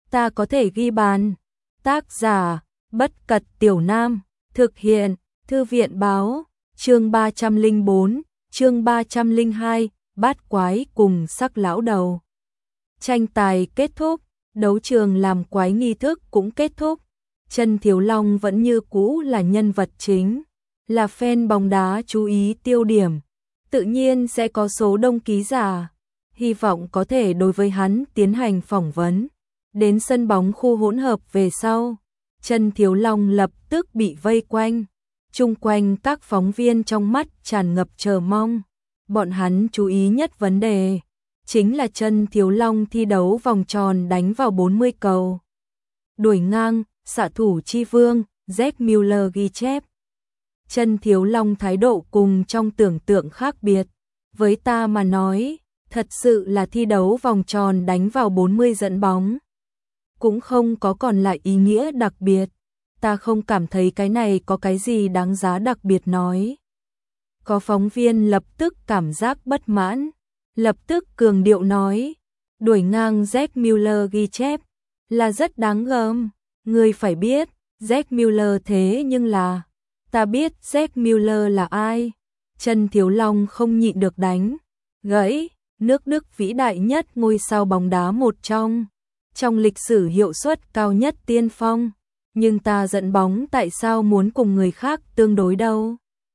ta có thể ghi bàn. Tác giả, Bất Cật Tiểu Nam, thực hiện, Thư viện báo, chương 304, chương 302, bát quái cùng sắc lão đầu. Tranh tài kết thúc, đấu trường làm quái nghi thức cũng kết thúc. Chân Thiếu Long vẫn như cũ là nhân vật chính, là fan bóng đá chú ý tiêu điểm. Tự nhiên sẽ có số đông ký giả, hy vọng có thể đối với hắn tiến hành phỏng vấn. Đến sân bóng khu hỗn hợp về sau, Chân Thiếu Long lập tức bị vây quanh. Chung quanh các phóng viên trong mắt tràn ngập chờ mong. Bọn hắn chú ý nhất vấn đề chính là Chân Thiếu Long thi đấu vòng tròn đánh vào 40 cầu. Đuổi ngang, xạ thủ chi vương, Jack Miller ghi chép. Chân Thiếu Long thái độ cùng trong tưởng tượng khác biệt. Với ta mà nói, thật sự là thi đấu vòng tròn đánh vào 40 dẫn bóng. Cũng không có còn lại ý nghĩa đặc biệt. Ta không cảm thấy cái này có cái gì đáng giá đặc biệt nói. Có phóng viên lập tức cảm giác bất mãn, lập tức cường điệu nói, đuổi ngang Jack Miller ghi chép, là rất đáng gờm. Ngươi phải biết, Jack Miller thế nhưng là, ta biết Jack Miller là ai. Chân Thiếu Long không nhịn được đánh gãy, nước Đức vĩ đại nhất ngôi sao bóng đá một trong lịch sử hiệu suất cao nhất tiên phong. Nhưng ta dẫn bóng tại sao muốn cùng người khác tương đối đâu?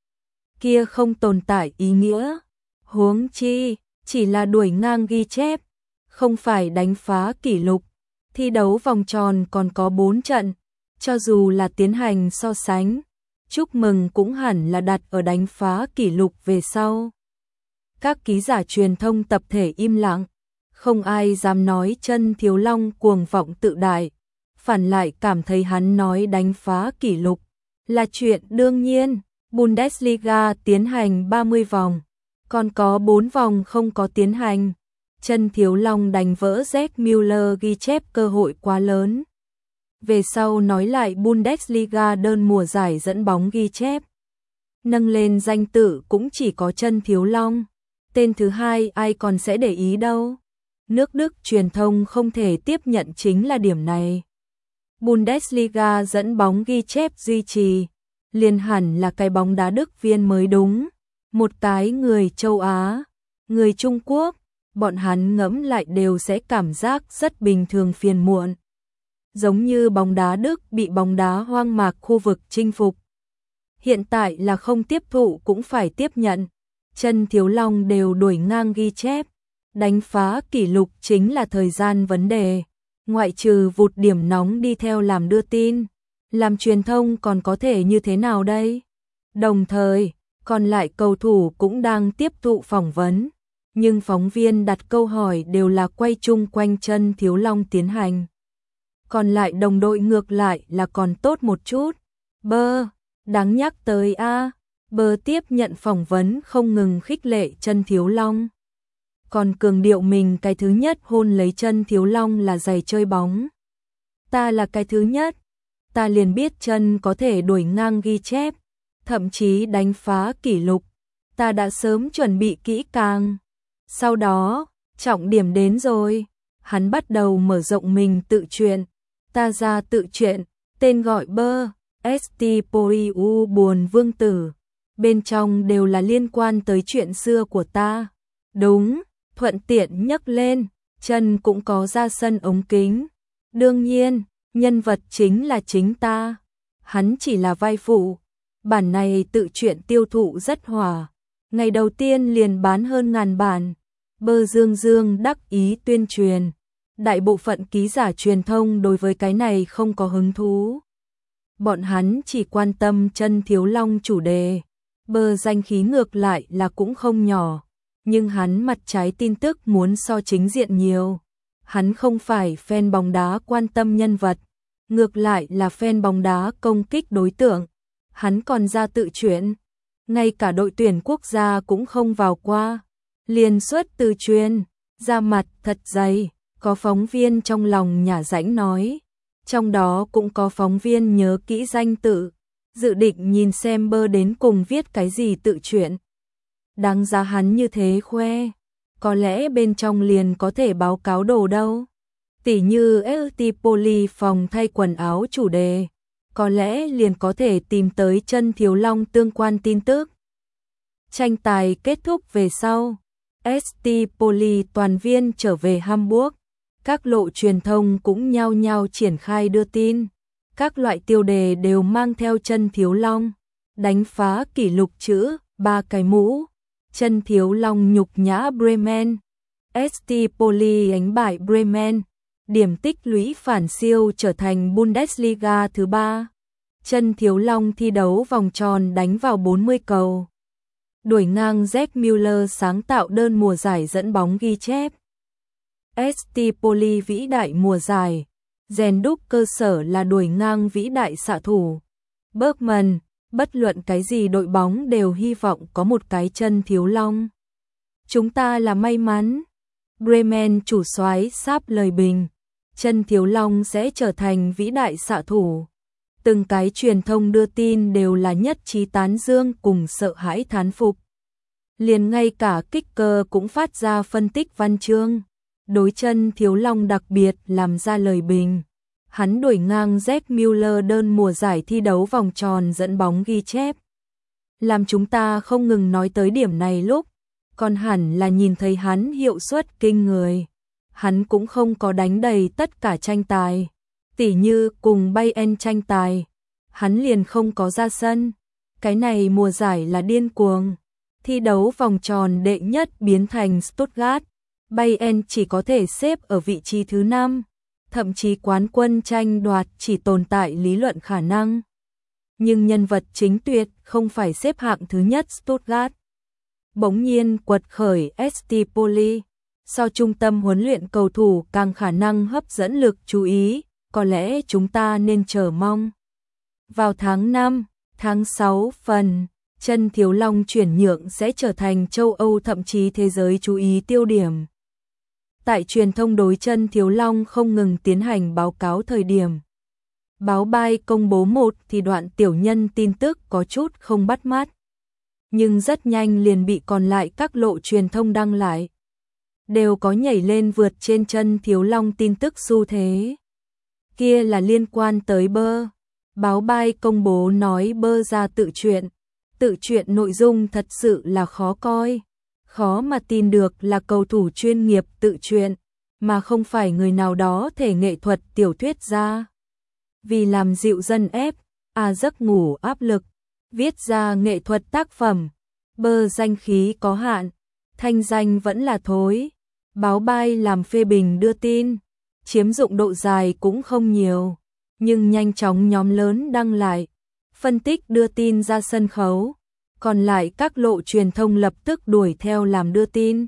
Kia không tồn tại ý nghĩa. Huống chi, chỉ là đuổi ngang ghi chép, không phải đánh phá kỷ lục. Thi đấu vòng tròn còn có 4 trận, cho dù là tiến hành so sánh, chúc mừng cũng hẳn là đặt ở đánh phá kỷ lục về sau. Các ký giả truyền thông tập thể im lặng, không ai dám nói Chân Thiếu Long cuồng vọng tự đại. Phản lại cảm thấy hắn nói đánh phá kỷ lục là chuyện đương nhiên. Bundesliga tiến hành 30 vòng, còn có 4 vòng không có tiến hành. Chân Thiếu Long đánh vỡ Jack Miller ghi chép cơ hội quá lớn. Về sau nói lại Bundesliga đơn mùa giải dẫn bóng ghi chép. Nâng lên danh tự cũng chỉ có Chân Thiếu Long. Tên thứ hai ai còn sẽ để ý đâu. Nước Đức truyền thông không thể tiếp nhận chính là điểm này. Bundesliga dẫn bóng ghi chép duy trì, liền hẳn là cái bóng đá Đức viên mới đúng. Một cái người châu Á, người Trung Quốc, bọn hắn ngẫm lại đều sẽ cảm giác rất bình thường phiền muộn. Giống như bóng đá Đức bị bóng đá hoang mạc khu vực chinh phục. Hiện tại là không tiếp thụ cũng phải tiếp nhận. Chân Thiếu Long đều đuổi ngang ghi chép. Đánh phá kỷ lục chính là thời gian vấn đề. Ngoại trừ vụt điểm nóng đi theo làm đưa tin, làm truyền thông còn có thể như thế nào đây? Đồng thời, còn lại cầu thủ cũng đang tiếp thụ phỏng vấn, nhưng phóng viên đặt câu hỏi đều là quay chung quanh Chân Thiếu Long tiến hành. Còn lại đồng đội ngược lại là còn tốt một chút. Bơ, đáng nhắc tới a. Bơ tiếp nhận phỏng vấn không ngừng khích lệ Chân Thiếu Long. Còn cường điệu mình cái thứ nhất hôn lấy Chân Thiếu Long là giày chơi bóng. Ta là cái thứ nhất, ta liền biết Chân có thể đuổi ngang ghi chép, thậm chí đánh phá kỷ lục. Ta đã sớm chuẩn bị kỹ càng. Sau đó, trọng điểm đến rồi, hắn bắt đầu mở rộng mình tự truyện. Ta ra tự truyện, tên gọi Bơ, St. Poriu buồn vương tử. Bên trong đều là liên quan tới chuyện xưa của ta. Đúng. Thuận tiện nhắc lên, Chân cũng có ra sân ống kính. Đương nhiên, nhân vật chính là chính ta. Hắn chỉ là vai phụ. Bản này tự truyện tiêu thụ rất hỏa. Ngày đầu tiên liền bán hơn 1000 bản. Bơ dương đắc ý tuyên truyền. Đại bộ phận ký giả truyền thông đối với cái này không có hứng thú. Bọn hắn chỉ quan tâm Chân Thiếu Long chủ đề. Bơ danh khí ngược lại là cũng không nhỏ. Nhưng hắn mặt trái tin tức muốn so chính diện nhiều. Hắn không phải fan bóng đá quan tâm nhân vật, ngược lại là fan bóng đá công kích đối tượng. Hắn còn ra tự truyện, ngay cả đội tuyển quốc gia cũng không vào qua. Liền xuất từ truyền, ra mặt thật dày, có phóng viên trong lòng nhả rãnh nói. Trong đó cũng có phóng viên nhớ kỹ danh tự, dự định nhìn xem Bơ đến cùng viết cái gì tự truyện. Đáng giá hắn như thế khoe, có lẽ bên trong liền có thể báo cáo đồ đâu. Tỉ như Stipoli phòng thay quần áo chủ đề, có lẽ liền có thể tìm tới Chân Thiếu Long tương quan tin tức. Tranh tài kết thúc về sau, Stipoli toàn viên trở về Hamburg, các lộ truyền thông cũng nhao nhao triển khai đưa tin, các loại tiêu đề đều mang theo Chân Thiếu Long, đánh phá kỷ lục chữ 3 cái mũ, Chân Thiếu Long nhục nhã Bremen, Stipoli đánh bại Bremen, điểm tích lũy phản siêu trở thành Bundesliga thứ 3. Chân Thiếu Long thi đấu vòng tròn đánh vào 40 cầu. Đuổi ngang Jack Müller sáng tạo đơn mùa giải dẫn bóng ghi chép. Stipoli vĩ đại mùa giải, rèn đúc cơ sở là đuổi ngang vĩ đại xạ thủ. Bergman, bất luận cái gì đội bóng đều hy vọng có một cái Chân Thiếu Long. Chúng ta là may mắn. Bremen chủ soái sáp lời bình, Chân Thiếu Long sẽ trở thành vĩ đại xạ thủ. Từng cái truyền thông đưa tin đều là nhất trí tán dương cùng sợ hãi thán phục. Liền ngay cả Kicker cũng phát ra phân tích văn chương, đối Chân Thiếu Long đặc biệt làm ra lời bình. Hắn đuổi ngang Jack Müller đơn mùa giải thi đấu vòng tròn dẫn bóng ghi chép. Làm chúng ta không ngừng nói tới điểm này lúc, còn hẳn là nhìn thấy hắn hiệu suất kinh người. Hắn cũng không có đánh đầy tất cả tranh tài. Tỉ như cùng Bayern tranh tài, hắn liền không có ra sân. Cái này mùa giải là điên cuồng. Thi đấu vòng tròn đệ nhất biến thành Stuttgart. Bayern chỉ có thể xếp ở vị trí thứ 5. Thậm chí quán quân tranh đoạt chỉ tồn tại lý luận khả năng. Nhưng nhân vật chính tuyệt không phải xếp hạng thứ nhất Stuttgart. Bỗng nhiên quật khởi Stipoli, so trung tâm huấn luyện cầu thủ càng khả năng hấp dẫn lực chú ý, có lẽ chúng ta nên chờ mong. Vào tháng 5, tháng 6 phần, Chân Thiếu Long chuyển nhượng sẽ trở thành châu Âu thậm chí thế giới chú ý tiêu điểm. Tại truyền thông đối Chân Thiếu Long không ngừng tiến hành báo cáo thời điểm. Báo Bay công bố một thì đoạn tiểu nhân tin tức có chút không bắt mắt. Nhưng rất nhanh liền bị còn lại các lộ truyền thông đăng lại. Đều có nhảy lên vượt trên Chân Thiếu Long tin tức xu thế. Kia là liên quan tới Bơ. Báo Bay công bố nói Bơ ra tự truyện. Tự truyện nội dung thật sự là khó coi. Khó mà tin được là cầu thủ chuyên nghiệp tự truyện, mà không phải người nào đó thể nghệ thuật tiểu thuyết ra. Vì làm dịu dân ép, giấc ngủ áp lực, viết ra nghệ thuật tác phẩm. Bơ danh khí có hạn, thanh danh vẫn là thối. Báo Bay làm phê bình đưa tin, chiếm dụng độ dài cũng không nhiều, nhưng nhanh chóng nhóm lớn đăng lại, phân tích đưa tin ra sân khấu. Còn lại các lộ truyền thông lập tức đuổi theo làm đưa tin.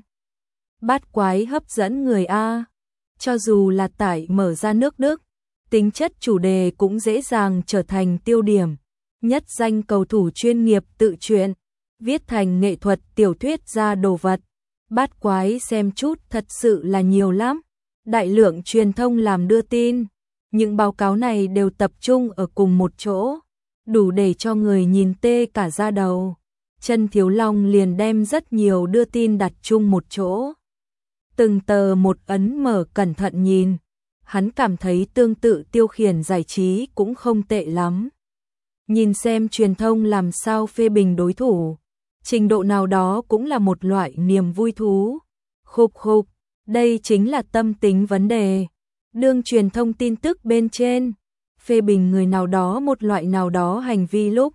Bát quái hấp dẫn người A. Cho dù là tải mở ra nước Đức, tính chất chủ đề cũng dễ dàng trở thành tiêu điểm. Nhất danh cầu thủ chuyên nghiệp tự truyện, viết thành nghệ thuật tiểu thuyết ra đồ vật. Bát quái xem chút thật sự là nhiều lắm. Đại lượng truyền thông làm đưa tin. Những báo cáo này đều tập trung ở cùng một chỗ, đủ để cho người nhìn tê cả da đầu. Chân Thiếu Long liền đem rất nhiều đưa tin đặt chung một chỗ. Từng tờ một ấn mở cẩn thận nhìn. Hắn cảm thấy tương tự tiêu khiển giải trí cũng không tệ lắm. Nhìn xem truyền thông làm sao phê bình đối thủ. Trình độ nào đó cũng là một loại niềm vui thú. Khục khục, đây chính là tâm tính vấn đề. Đương truyền thông tin tức bên trên, phê bình người nào đó một loại nào đó hành vi lúc.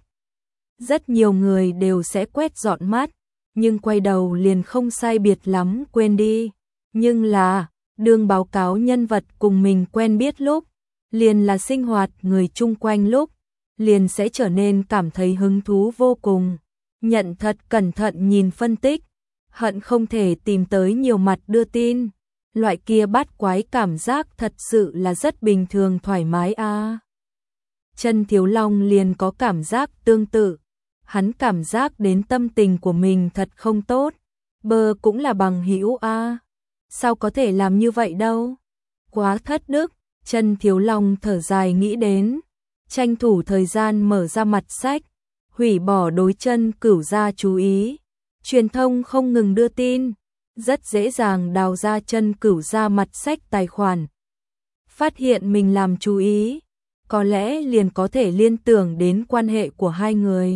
Rất nhiều người đều sẽ quét dọn mắt, nhưng quay đầu liền không sai biệt lắm quên đi. Nhưng là, đương báo cáo nhân vật cùng mình quen biết lúc, liền là sinh hoạt người chung quanh lúc, liền sẽ trở nên cảm thấy hứng thú vô cùng. Nhận thật cẩn thận nhìn phân tích, hận không thể tìm tới nhiều mặt đưa tin. Loại kia bát quái cảm giác thật sự là rất bình thường thoải mái a. Chân Thiếu Long liền có cảm giác tương tự. Hắn cảm giác đến tâm tình của mình thật không tốt. Bơ cũng là bằng hữu a. Sao có thể làm như vậy đâu? Quá thất đức. Chân Thiếu Long thở dài nghĩ đến. Tranh thủ thời gian mở ra mặt sách. Hủy bỏ đối Chân Cửu gia chú ý. Truyền thông không ngừng đưa tin. Rất dễ dàng đào ra Chân Cửu gia mặt sách tài khoản. phát hiện mình làm chú ý, có lẽ liền có thể liên tưởng đến quan hệ của hai người.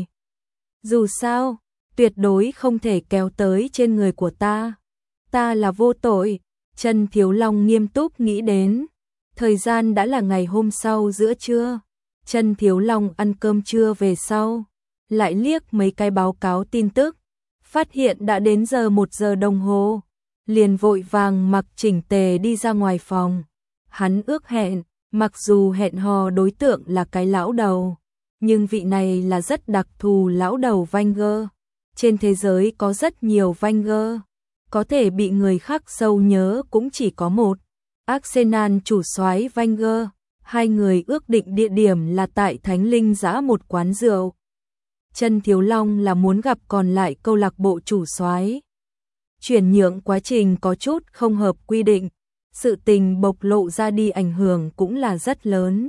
Dù sao, tuyệt đối không thể kéo tới trên người của ta. Ta là vô tội, Trần Thiếu Long nghiêm túc nghĩ đến. Thời gian đã là ngày hôm sau giữa trưa. Trần Thiếu Long ăn cơm trưa về sau, lại liếc mấy cái báo cáo tin tức, phát hiện đã đến giờ 1 giờ đồng hồ, liền vội vàng mặc chỉnh tề đi ra ngoài phòng. Hắn ước hẹn, mặc dù hẹn hò đối tượng là cái lão đầu, nhưng vị này là rất đặc thù lão đầu Wenger. Trên thế giới có rất nhiều Wenger, có thể bị người khác sâu nhớ cũng chỉ có một. Arsenal chủ soái Wenger, hai người ước định địa điểm là tại Thánh Linh Dã một quán rượu. Trần Thiếu Long là muốn gặp còn lại câu lạc bộ chủ soái. Chuyển nhượng quá trình có chút không hợp quy định, sự tình bộc lộ ra đi ảnh hưởng cũng là rất lớn.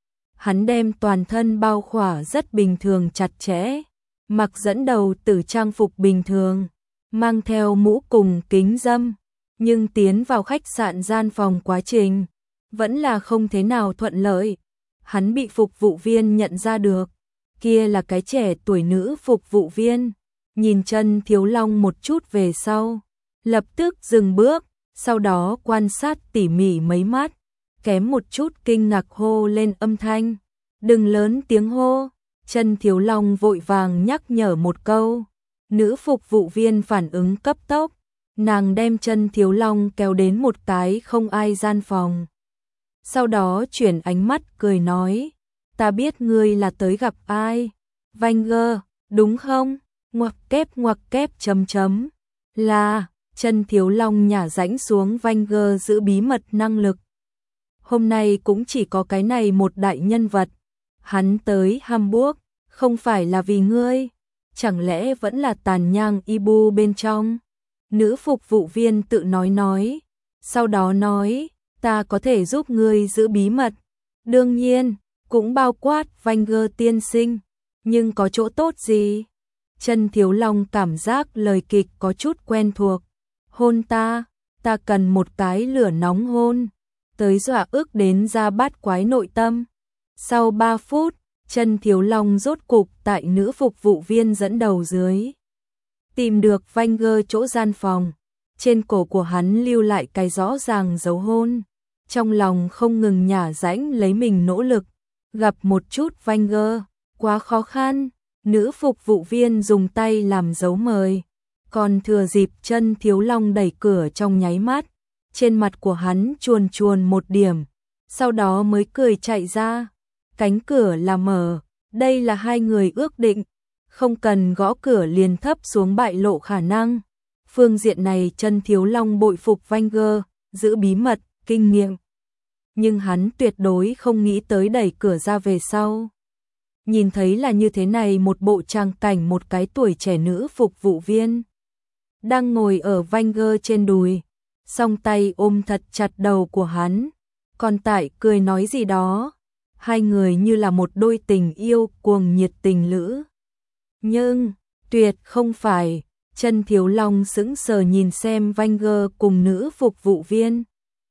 Hắn đem toàn thân bao khỏa rất bình thường chặt chẽ, mặc dẫn đầu từ trang phục bình thường, mang theo mũ cùng kính râm, nhưng tiến vào khách sạn gian phòng quá trình vẫn là không thế nào thuận lợi. Hắn bị phục vụ viên nhận ra được, kia là cái trẻ tuổi nữ phục vụ viên, nhìn Trần Thiếu Long một chút về sau, lập tức dừng bước, sau đó quan sát tỉ mỉ mấy mắt, kém một chút kinh ngạc hô lên âm thanh, đừng lớn tiếng hô. Trần Thiếu Long vội vàng nhắc nhở một câu, nữ phục vụ viên phản ứng cấp tốc, nàng đem Trần Thiếu Long kéo đến một cái không ai gian phòng. Sau đó chuyển ánh mắt cười nói, ta biết ngươi là tới gặp ai, Wenger, đúng không? Ngoặc kép chấm chấm, là, Trần Thiếu Long nhả rãnh xuống Wenger giữ bí mật năng lực. Hôm nay cũng chỉ có cái này một đại nhân vật, hắn tới Hamburg, không phải là vì ngươi, chẳng lẽ vẫn là tàn nhang Ibu bên trong? Nữ phục vụ viên tự nói, sau đó nói, ta có thể giúp ngươi giữ bí mật, đương nhiên, cũng bao quát Wenger tiên sinh, nhưng có chỗ tốt gì? Trần Thiếu Long cảm giác lời kịch có chút quen thuộc, hôn ta cần một cái lửa nóng hôn, tới dọa ức đến ra bát quái nội tâm. Sau 3 phút, Trần Thiếu Long rốt cục tại nữ phục vụ viên dẫn đầu dưới tìm được Wenger chỗ gian phòng, trên cổ của hắn lưu lại cái rõ ràng dấu hôn, trong lòng không ngừng nhả rãnh lấy mình nỗ lực, gặp một chút Wenger, quá khó khăn, nữ phục vụ viên dùng tay làm dấu mời, còn thừa dịp Trần Thiếu Long đẩy cửa trong nháy mắt, trên mặt của hắn chuồn một điểm, sau đó mới cười chạy ra, cánh cửa là mở, đây là hai người ước định, không cần gõ cửa liền thấp xuống bại lộ khả năng. Phương diện này Trần Thiếu Long bội phục Wenger, giữ bí mật, kinh nghiệm. Nhưng hắn tuyệt đối không nghĩ tới đẩy cửa ra về sau. Nhìn thấy là như thế này một bộ trang cảnh, một cái tuổi trẻ nữ phục vụ viên đang ngồi ở Wenger trên đùi, song tay ôm thật chặt đầu của hắn, còn tại cười nói gì đó. Hai người như là một đôi tình yêu cuồng nhiệt tình lữ. Nhưng, tuyệt không phải, Trần Thiếu Long sững sờ nhìn xem Wenger cùng nữ phục vụ viên.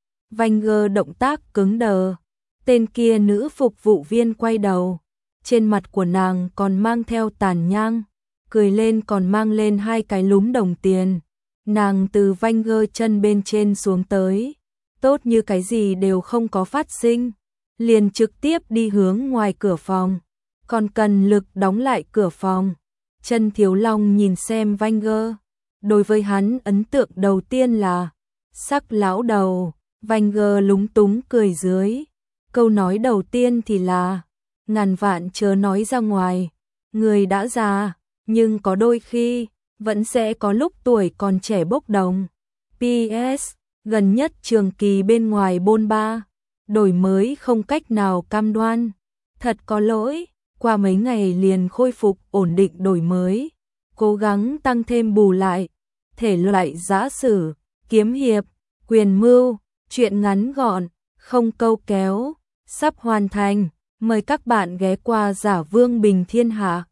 Wenger động tác cứng đờ, tên kia nữ phục vụ viên quay đầu, trên mặt của nàng còn mang theo tàn nhang, cười lên còn mang lên hai cái lúm đồng tiền. Nàng từ Wenger chân bên trên xuống tới, tốt như cái gì đều không có phát sinh, liền trực tiếp đi hướng ngoài cửa phòng, còn cần lực đóng lại cửa phòng. Trần Thiếu Long nhìn xem Wenger, đối với hắn ấn tượng đầu tiên là sắc lão đầu. Wenger lúng túng cười dưới, câu nói đầu tiên thì là ngàn vạn chớ nói ra ngoài, người đã già, nhưng có đôi khi vẫn sẽ có lúc tuổi còn trẻ bốc đồng. PS, gần nhất trường kỳ bên ngoài bôn ba, đổi mới không cách nào cam đoan, thật có lỗi, qua mấy ngày liền khôi phục ổn định đổi mới, cố gắng tăng thêm bù lại, thể loại giã sử, kiếm hiệp, quyền mưu, truyện ngắn gọn, không câu kéo, sắp hoàn thành, mời các bạn ghé qua Giả Vương Bình Thiên Hạ.